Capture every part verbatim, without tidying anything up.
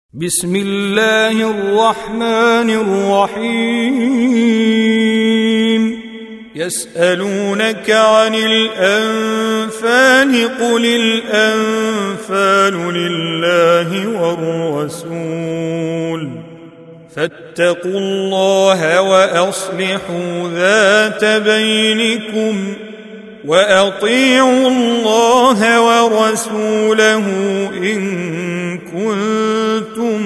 بسم الله الرحمن الرحيم يسألونك عن الأنفال قل الأنفال لله والرسول فاتقوا الله وأصلحوا ذات بينكم وأطيعوا الله ورسوله إن كنتم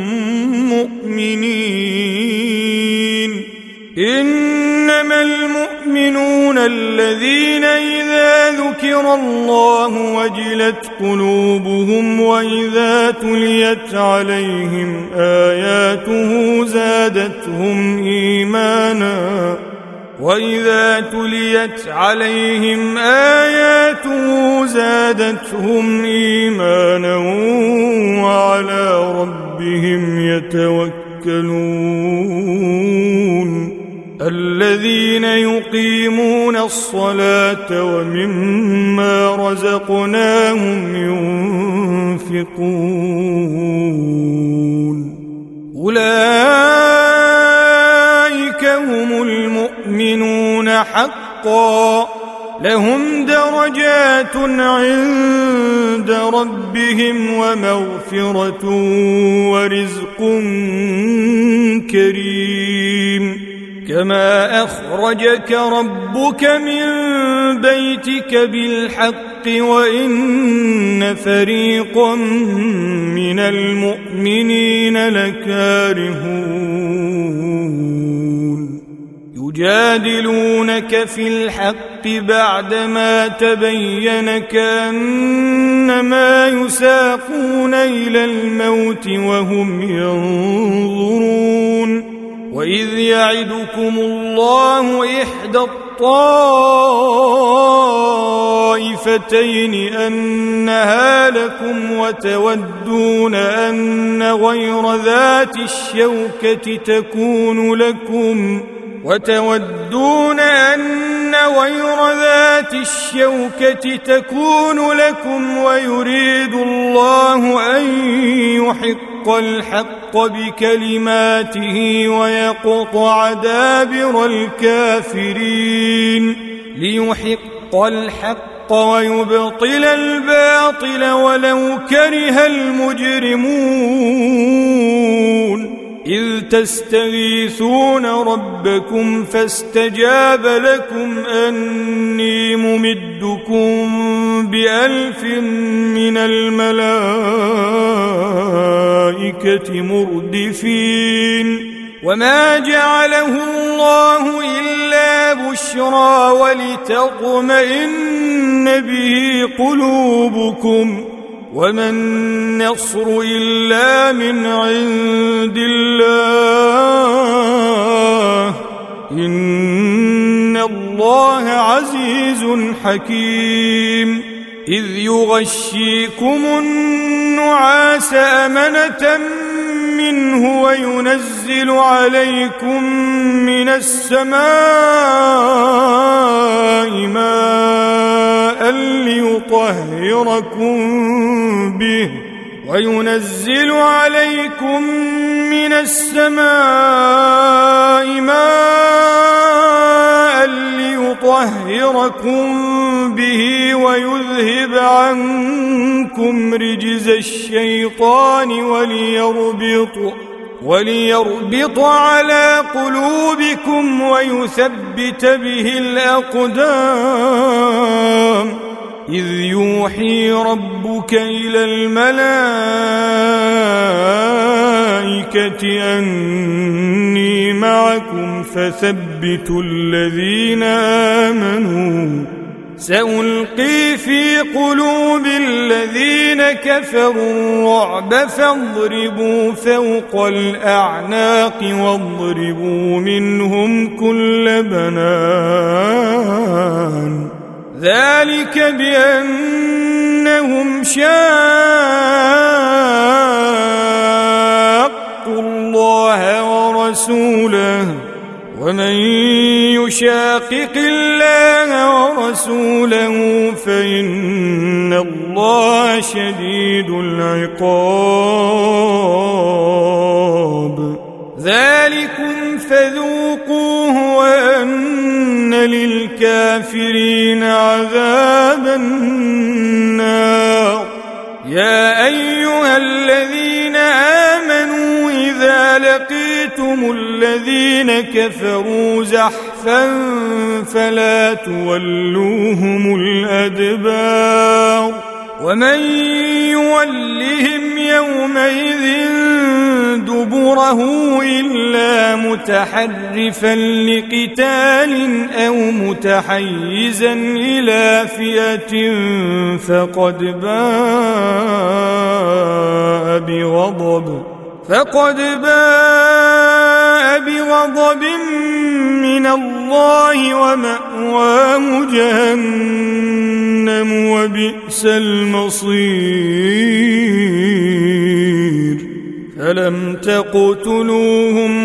مؤمنين إنما المؤمنون الذين إذا ذكر الله وجلت قلوبهم وإذا تليت عليهم آياته زادتهم إيمانا وإذا تليت عليهم آياته زادتهم إيمانا وعلى ربهم يتوكلون الذين يقيمون الصلاة ومما رزقناهم ينفقون أولئك هم المؤمنون حقا لهم درجات عند ربهم ومغفرة ورزق كريم كما أخرجك ربك من بيتك بالحق وإن فريقا من المؤمنين لكارهون يجادلونك في الحق بعدما تبين كأنما يساقون إلى الموت وهم ينظرون وإذ يعدكم الله إحدى الطائفتين أنها لكم وتودون أن غير ذات الشوكة تكون لكم وتودون أن غير ذات الشوكة تكون لكم ويريد الله أن يحق الحق بكلماته ويقطع دابر الكافرين ليحق الحق ويبطل الباطل ولو كره المجرمون إذ تستغيثون ربكم فاستجاب لكم أني ممدكم بألف من الملائكة مردفين وما جعله الله إلا بشرى ولتطمئن به قلوبكم وما النصر إلا من عند الله إن الله عزيز حكيم إذ يغشيكم النعاس أمنة منه وينزل عليكم من السماء ماء ليطهركم به وينزل عليكم من السماء ماء ليطهركم به ويذهب عنكم رجز الشيطان وليربط وليربط على قلوبكم ويثبت به الأقدام إذ يوحي ربك إلى الملائكة أني معكم فثبتوا الذين آمنوا سألقي في قلوب الذين كفروا الرعب فاضربوا فوق الأعناق واضربوا منهم كل بنان ذلك بأنهم شاقوا الله ورسوله ومن يشاقق الله ورسوله فإن الله الله شديد العقاب. ذلكم فذوقوه وأن للكافرين عذاب النار. يا أيها الذين آمنوا إذا لقيتم الذين كفروا زحفا فلا تولوهم الأدبار ومن يولهم يومئذ دبره إلا متحرفا لقتال أو متحيزا إلى فئة فقد باء بغضب فقد باء بغضب من الله ومأواه جهنم وبئس المصير. فلم تقتلوهم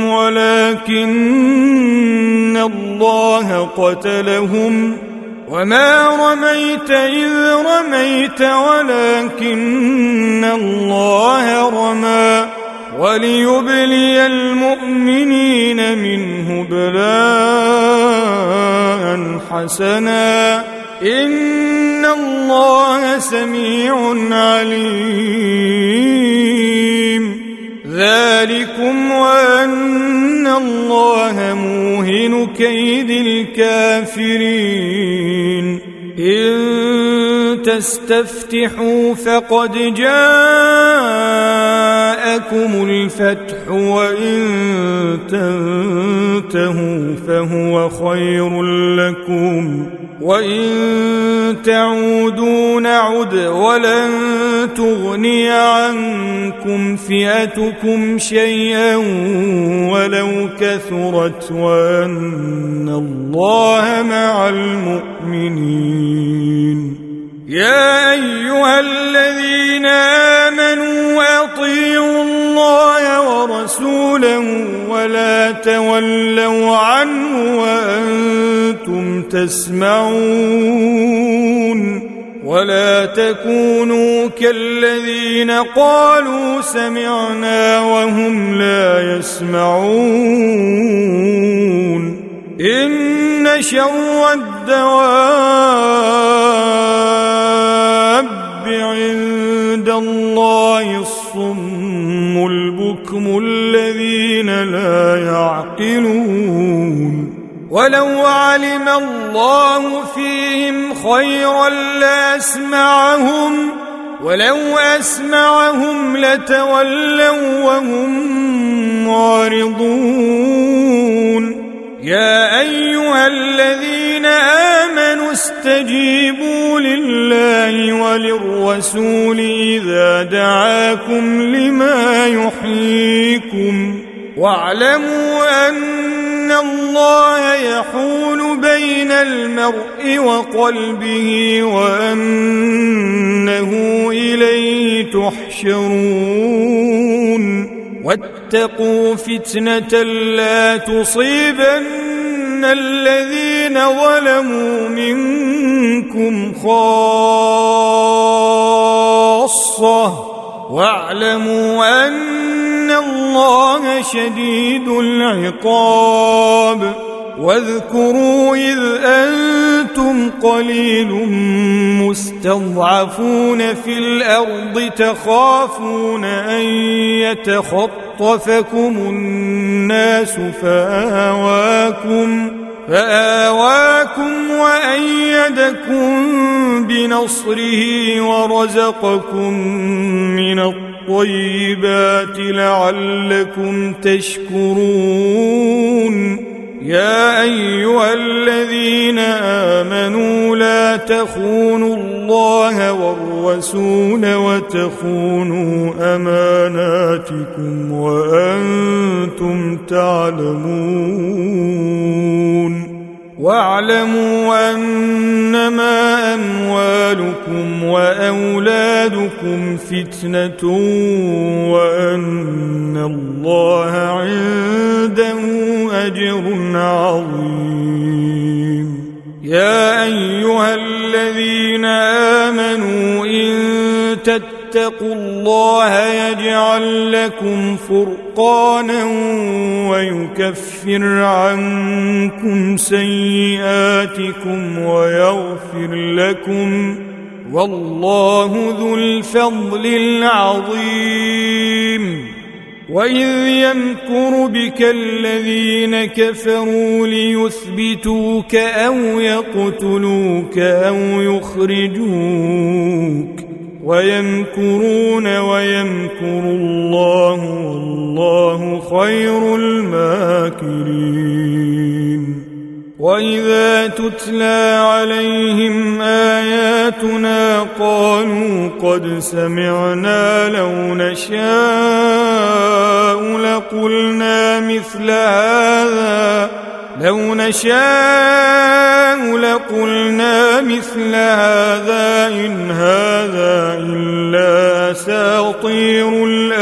ولكن الله قتلهم وما رميت إذ رميت ولكن الله رمى وليبلي المؤمنين منه بلاء حسنا إن الله سميع عليم. ذلكم وأن الله موهن كيد الكافرين. إن تستفتحوا فقد جاءكم الفتح وإن تنتهوا فهو خير لكم وإن تعودوا نعد ولن تغني عنكم فئتكم شيئا ولو كثرت وأن الله مع المؤمنين. يا أيها الذين آمنوا أطيعوا الله ورسوله ولا تولوا عنه وأنتم تسمعون ولا تكونوا كالذين قالوا سمعنا وهم لا يسمعون. إن شر الدواب عند الله الصم البكم الذين لا يعقلون. ولو علم الله فيهم خيرا لأسمعهم ولو أسمعهم لتولوا وهم معرضون. يا أيها الذين آمنوا استجيبوا لله وللرسول إذا دعاكم لما يحييكم واعلموا أن الله يحول بين المرء وقلبه وأنه إليه تحشرون. واتقوا فتنة لا تصيبن الذين ظلموا منكم خاصة واعلموا أن الله شديد العقاب. واذكروا إذ أنتم قليل مستضعفون في الأرض تخافون أن يتخطفكم الناس فآواكم فآواكم وأيدكم بنصره ورزقكم من الطيبات لعلكم تشكرون. يا أيها الذين آمنوا لا تخونوا الله والرسول وتخونوا أماناتكم وأنتم تعلمون. واعلموا أنما أموالكم وأولادكم فتنة وأن الله عنده أجر عظيم. يا أيها الذين آمنوا إن تتقوا الله يجعل لكم فرقانا ويكفر عنكم سيئاتكم ويغفر لكم والله ذو الفضل العظيم. وإذ يمكر بك الذين كفروا ليثبتوك أو يقتلوك أو يخرجوك ويمكرون ويمكر الله والله خير الماكرين. وإذا تتلى عليهم آياتنا قالوا قد سمعنا لو نشاء لقلنا مثل هذا لو نشاء لقلنا مثل هذا إن هذا إلا أساطير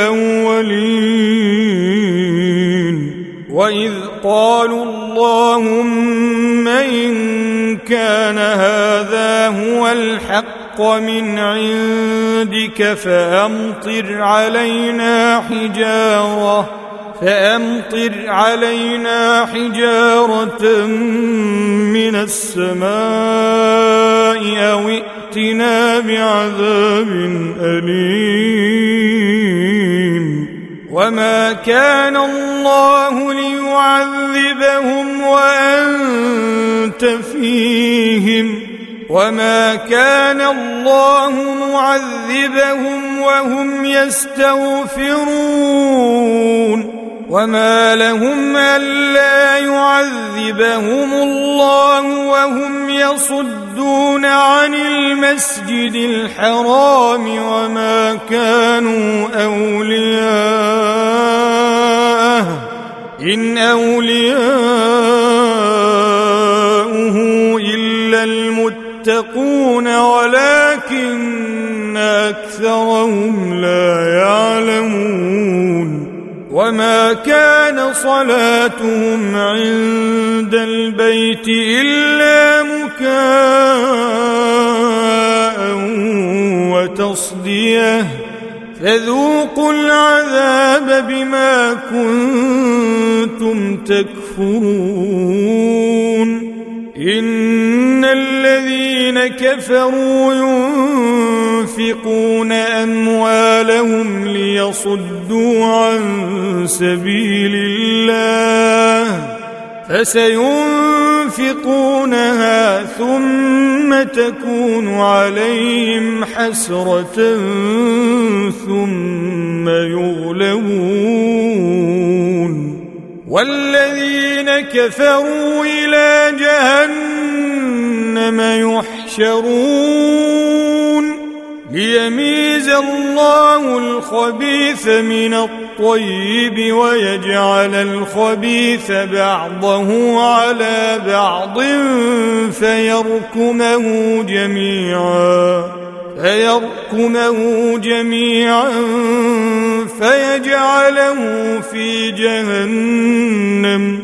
الأولين. وإذ قالوا اللهم إن كان هذا هو الحق من عندك فأمطر علينا حجارة فأمطر علينا حجارة من السماء أو ائتنا بعذاب أليم. وما كان الله ليعذبهم وأنت فيهم وما كان الله معذبهم وهم يستغفرون. وما لهم ألا يعذبهم الله وهم يصدون عن المسجد الحرام وما كانوا أولياءه إن أولياؤه إلا المتقون ولكن أكثرهم لا يعلمون. وما كان صلاتهم عند البيت إلا مكاء وتصدية فذوقوا العذاب بما كنتم تكفرون. إن الذين كفروا ينفقون أموالهم ليصدوا عن سبيل الله فسينفقونها ثم تكون عليهم حسرة ثم يغلبون. والذين كفروا إلى جهنم يحشرون ليميز الله الخبيث من الطيب ويجعل الخبيث بعضه على بعض فيركمه جميعا فيركمه جميعا فيجعله في جهنم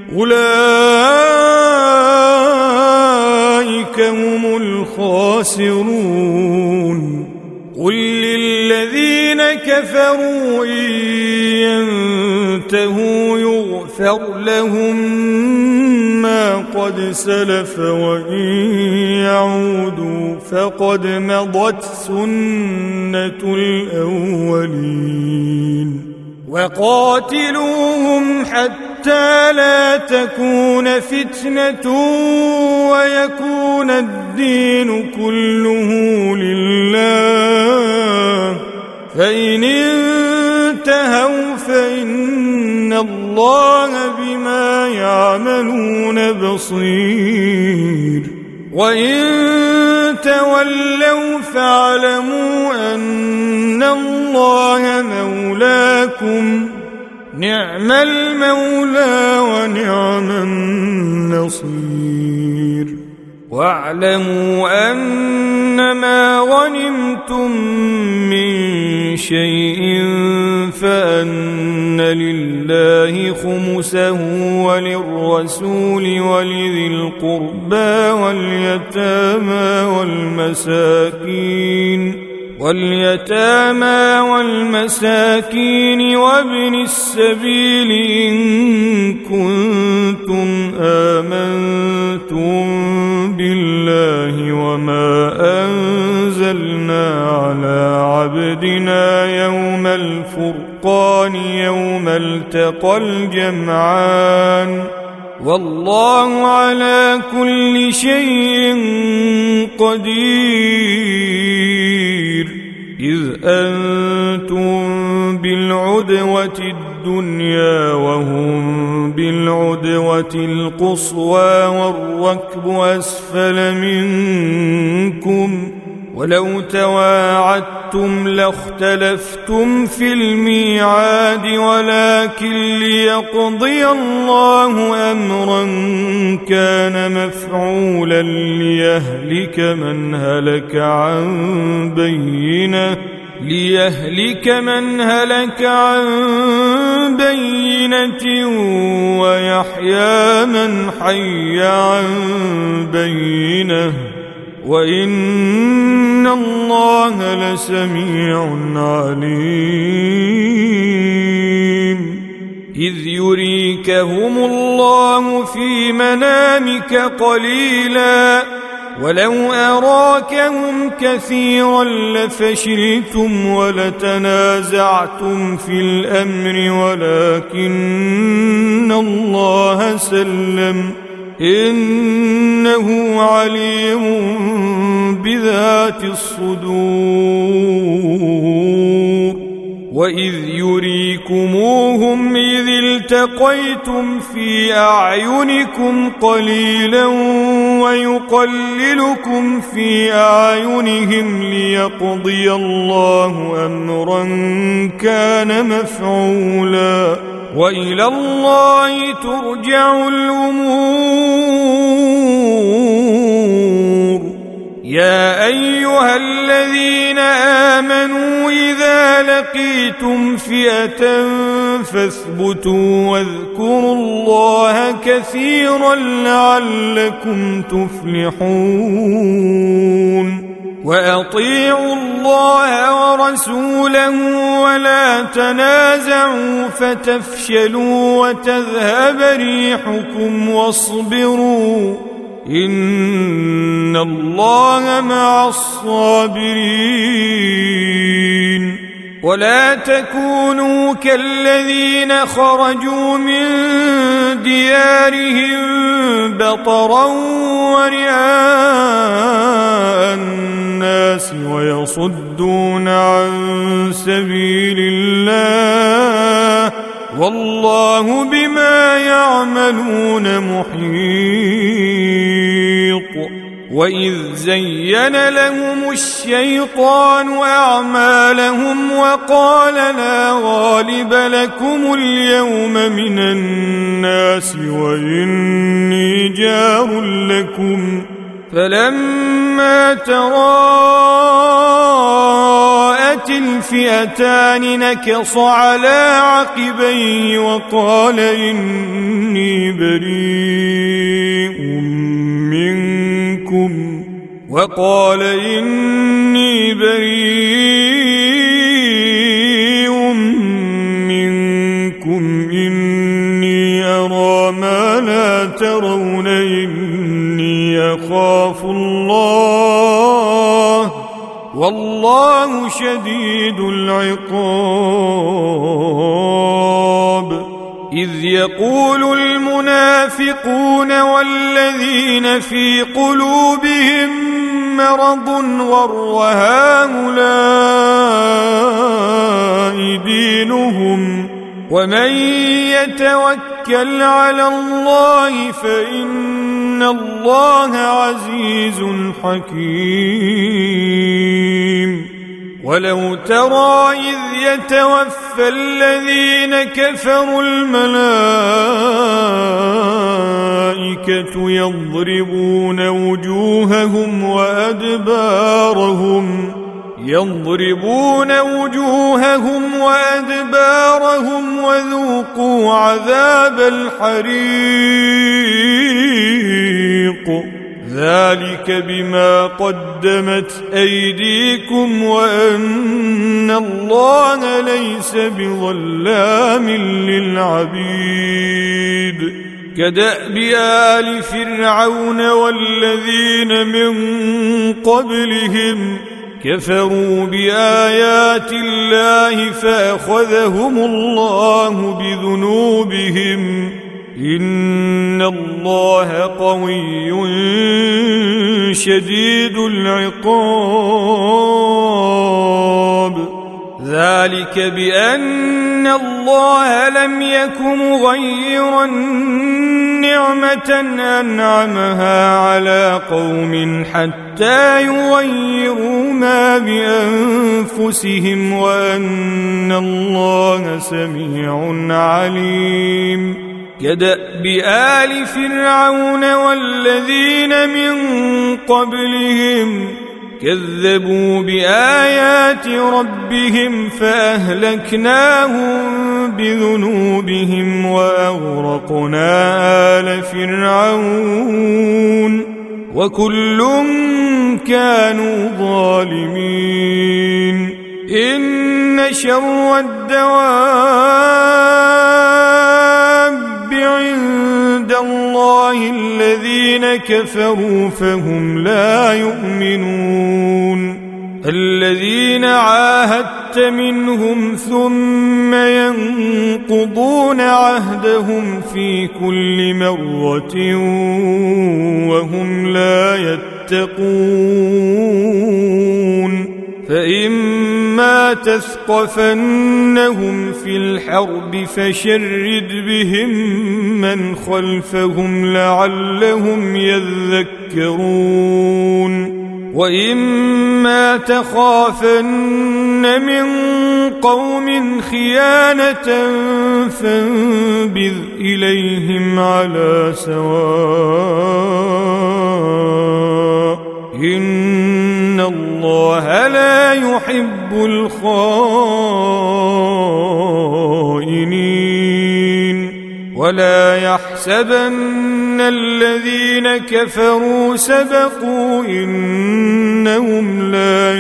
أولئك هم الخاسرون. قل للذين كفروا إن ينتهوا يغفر لهم ما قد سلف وإن يعودوا فقد مضت سنة الأولين. وقاتلوهم حتى لا تكون فتنة ويكون الدين كله لله فإن انتهوا فإن الله بما يعملون بصير. وإن تولوا فاعلموا أن الله مولاكم نعم المولى ونعم النصير. واعلموا أنما غنمتم من شيء فأن لله خمسه وللرسول ولذي القربى واليتامى والمساكين واليتامى والمساكين وابن السبيل إن كنتم آمنتم بالله وما أنزلنا على عبدنا يوم الفرقان يوم التقى الجمعان والله على كل شيء قدير إذ أنتم بالعدوة الدنيا وهم بالعدوة القصوى والركب أسفل منكم ولو تواعدتم لاختلفتم في الميعاد ولكن ليقضي الله أمرا كان مفعولا ليهلك من هلك عن بينة ليهلك من هلك عن بينة ويحيى من حي عن بينة وإن الله لسميع عليم إذ يريكهم الله في منامك قليلا ولو أراكهم كثيرا لفشلتم ولتنازعتم في الأمر ولكن الله سلم إنه عليم بذات الصدور وإذ يريكموهم إذ التقيتم في أعينكم قليلا ويقللكم في أعينهم ليقضي الله أمرا كان مفعولا وإلى الله ترجع الأمور يا أيها الذين آمنوا إذا لقيتم فئة فاثبتوا واذكروا الله كثيرا لعلكم تفلحون وأطيعوا الله ورسوله ولا تنازعوا فتفشلوا وتذهب ريحكم واصبروا إن الله مع الصابرين ولا تكونوا كالذين خرجوا من ديارهم بطرا ورئاء الناس ويصدون عن سبيل الله والله بما يعملون محيط وإذ زين لهم الشيطان أعمالهم وقال لا غالب لكم اليوم من الناس وإني جار لكم فلما تراءت الفئتان نكص على عقبيه وقال إني بريء منكم وقال إني بريء منكم إني أرى ما لا ترون إني أخاف الله والله شديد العقاب إذ يقول المنافقون والذين في قلوبهم مرض غر هؤلاء دينهم ومن يتوكل على الله فإن الله عزيز حكيم ولو ترى إذ يتوفى الذين كفروا الملائكة يضربون وجوههم وأدبارهم يضربون وجوههم وأدبارهم وذوقوا عذاب الحريق ذلك بما قدمت أيديكم وأن الله ليس بظلام للعبيد كدأب آل فرعون والذين من قبلهم كفروا بآيات الله فأخذهم الله بذنوبهم إن الله قوي شديد العقاب ذلك بأن الله لم يك مغيرا نعمة أنعمها على قوم حتى يغيروا ما بأنفسهم وأن الله سميع عليم كدأب آل فرعون والذين من قبلهم كذبوا بآيات ربهم فأهلكناهم بذنوبهم وأغرقنا آل فرعون وكل كانوا ظالمين إن شر الدواب عند الله الذين كفروا فهم لا يؤمنون الذين عاهدت منهم ثم ينقضون عهدهم في كل مرة وهم لا يتقون فإما تثقفنهم في الحرب فشرد بهم من خلفهم لعلهم يذكرون وإما تخافن من قوم خيانة فانبذ إليهم على سواء إن الله لا يحب الخائنين ولا يحسبن الذين كفروا سبقوا إنهم لا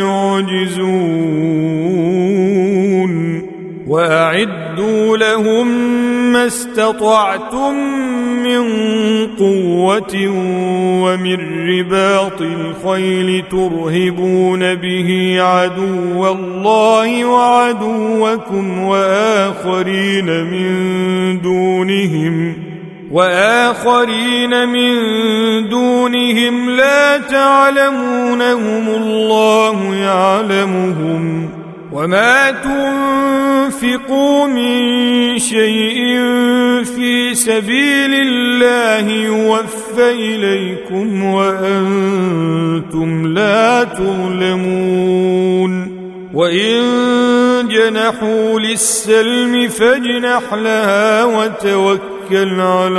يعجزون وأعدوا لهم ما استطعتم من قوة ومن رباط الخيل ترهبون به عدو الله وعدوكم وآخرين من دونهم وآخرين من دونهم لا تعلمونهم الله يعلمهم وما تنفقوا من شيء في سبيل الله يوفى إليكم وأنتم لا تظلمون وإن جنحوا للسلم فاجنح لها وتوكل على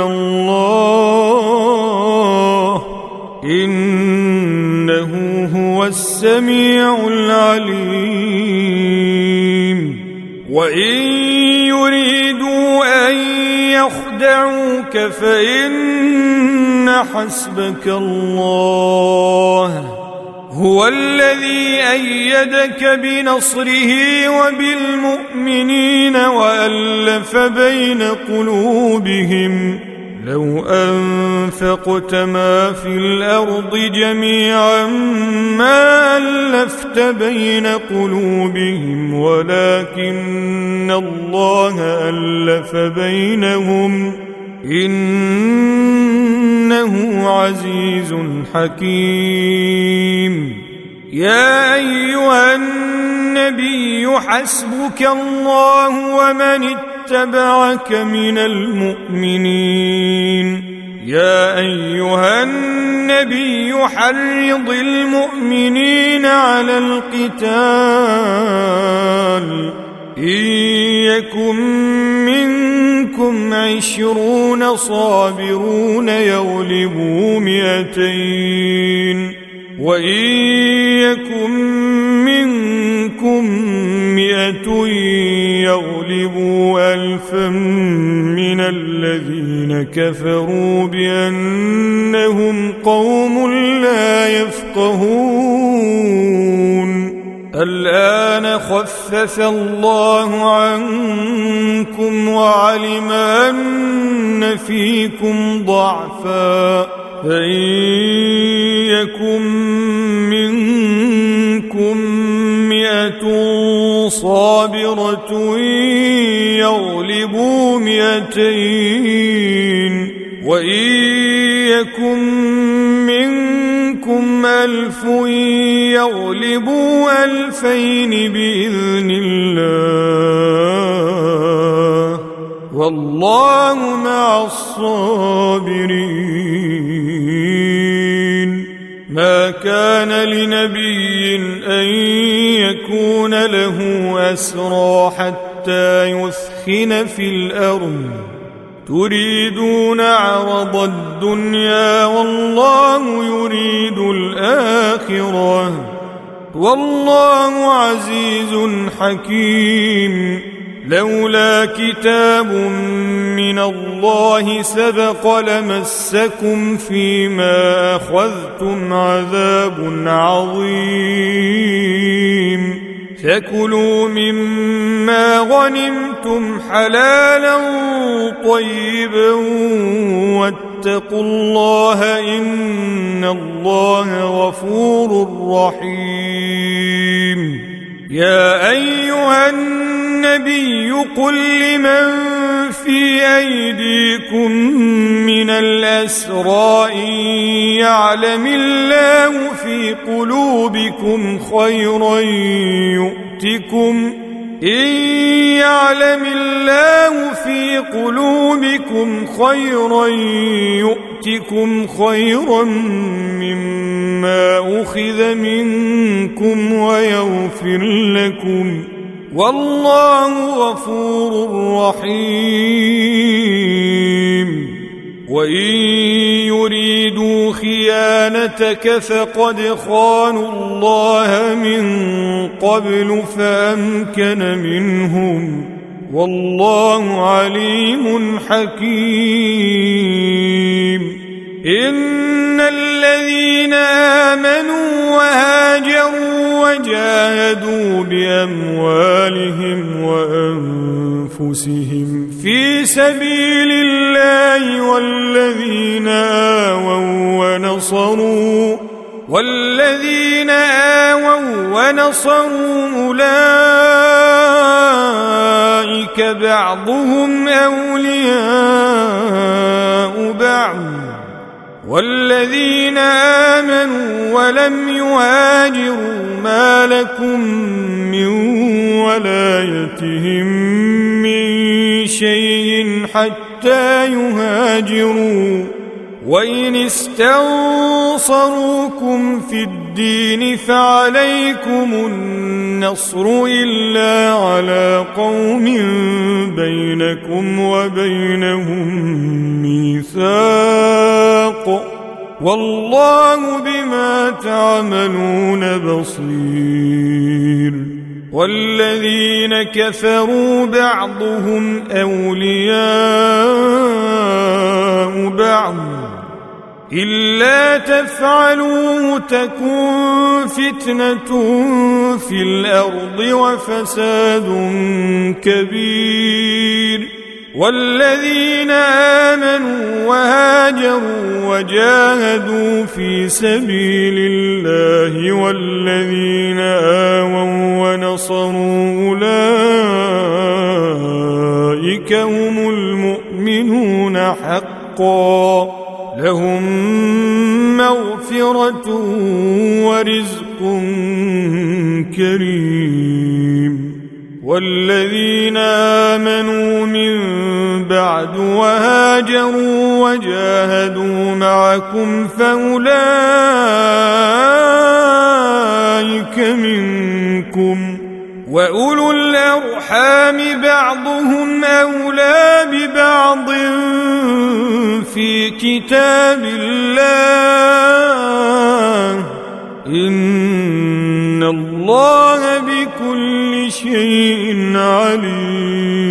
الله إنه هو السميع العليم وإن يريدوا أن يخدعوك فإن حسبك الله هو الذي أيدك بنصره وبالمؤمنين وألف بين قلوبهم لو أنفقت ما في الأرض جميعا ما ألفت بين قلوبهم ولكن الله ألف بينهم إنه عزيز حكيم يا أيها النبي حسبك الله ومن اتبعك من المؤمنين يا أيها النبي حرض المؤمنين على القتال إن يكن منكم عشرون صابرون يغلبوا مئتين وإن يكن منكم مئة يغلبوا ألفا من الذين كفروا بأنهم قوم خفف الله عنكم وعلم أن فيكم ضعفا فإن يكن منكم مئة صابرة يغلبوا مئتين وإن يكن منكم ألف يغلبوا ألفين بإذن الله والله مع الصابرين. ما كان لنبي أن يكون له أسرى حتى يثخن في الأرض تريدون عرض الدنيا والله يريد الآخرة والله عزيز حكيم. لولا كتاب من الله سبق لمسكم فيما أخذتم عذاب عظيم فكلوا مما غنمتم حلالا طيبا واتقوا الله إن الله غفور رحيم. يا أيها النبي قل لمن في أيديكم من الأسرى إن يعلم الله في قلوبكم خيرا يؤتكم إن يعلم الله في قلوبكم خيرا يؤتكم خيرا مما أخذ منكم ويغفر لكم والله غفور رحيم. وإن يريدوا خيانتك فقد خانوا الله من قبل فأمكن منهم والله عليم حكيم. إن الذين آمنوا وهاجروا وجاهدوا بأموالهم وأنفسهم في سبيل الله والذين آووا ونصروا والذين آووا ونصروا أولئك بعضهم أولياء بعض والذين آمنوا ولم يهاجروا ما لكم من ولايتهم من شيء حتى يهاجروا وإن استنصروكم في الدين فعليكم النصر إلا على قوم بينكم وبينهم ميثاق والله بما تعملون بصير. والذين كفروا بعضهم أولياء بعض إلا تفعلوا تكن فتنة في الأرض وفساد كبير. والذين آمنوا وهاجروا وجاهدوا في سبيل الله والذين آووا ونصروا أولئك هم المؤمنون حقا لهم مغفرة ورزق كريم. والذين آمنوا من بعد وهاجروا وجاهدوا معكم فأولئك منكم وأولو الأرحام بعضهم أولى ببعض في كتاب الله إن الله بكل شيء عليم.